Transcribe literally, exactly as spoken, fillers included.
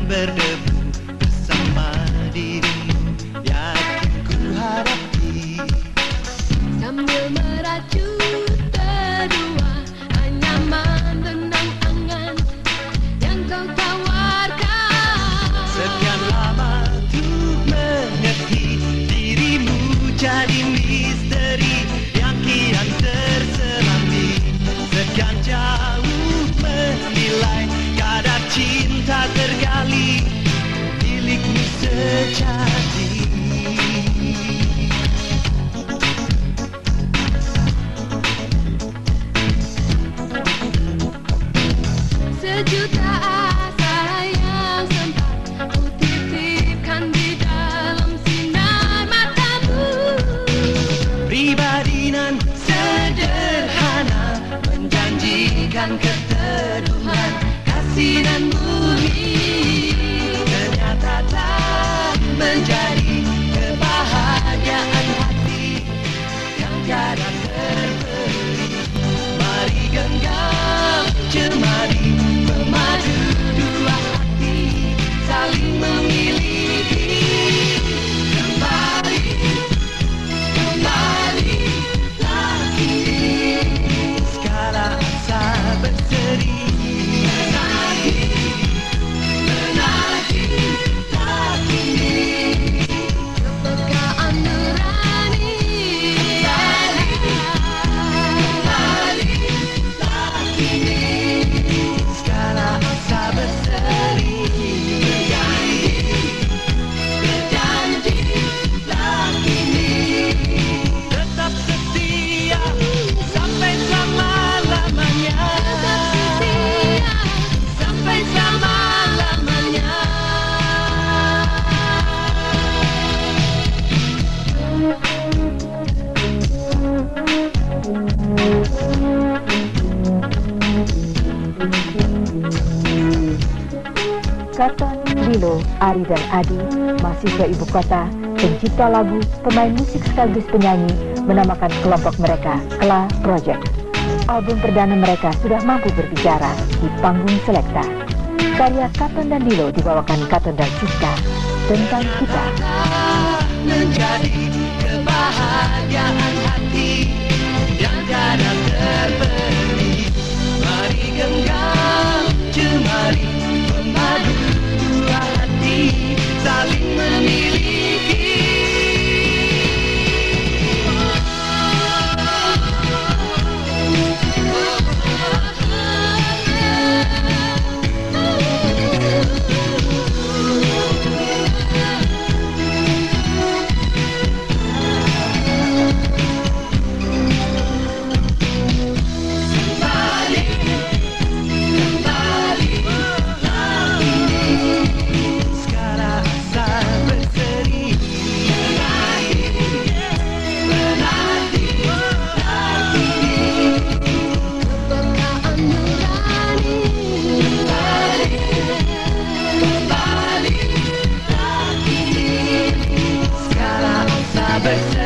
berdebu bersama dirimu, yakin ku hadapi. Sambil meracut berdua anyaman tentang angan yang kau tawarkan. Sekian lama untuk mengerti dirimu jadi misteri yang kian terselami. Sekian jauh menilai kadar cinta tergali milikmu sejati. Sejuta asa yang sempat ku titipkan di dalam sinar matamu. Pribadi nan sederhana menjanjikan keteduhan kasih dan bumi, ternyata tak menjadi kebahagiaan hati yang tiada terbeli. Mari genggam cemari memadu dua hati saling memiliki. Kembali, kembali lagi segala asa berseri. Menagi, menagi lagi Kepekaan nurani kembali, kembali lagi segala asa berseri. Berjanji, berjanji lagi tetap setia sampai selama-lamanya. setia Sampai selama-lamanya. Katon, Lilo, Ari dan Adi, mahasiswa ibu kota, pencipta lagu, pemain musik sekaligus penyanyi, menamakan kelompok mereka Kla Project. Album perdana mereka sudah mampu berbicara di panggung Selekta. Karya Katon dan Lilo dibawakan Katon dan Siska tentang kita. Menjadi kebahagiaan hati yang tiada terbeli. Mari genggam cemari memadu dua hati saling memiliki. Kembali, kembali lagi segala asa berseri. Menagi, menagi lagi kepekaan nurani. kembali, kembali lagi segala asa berseri.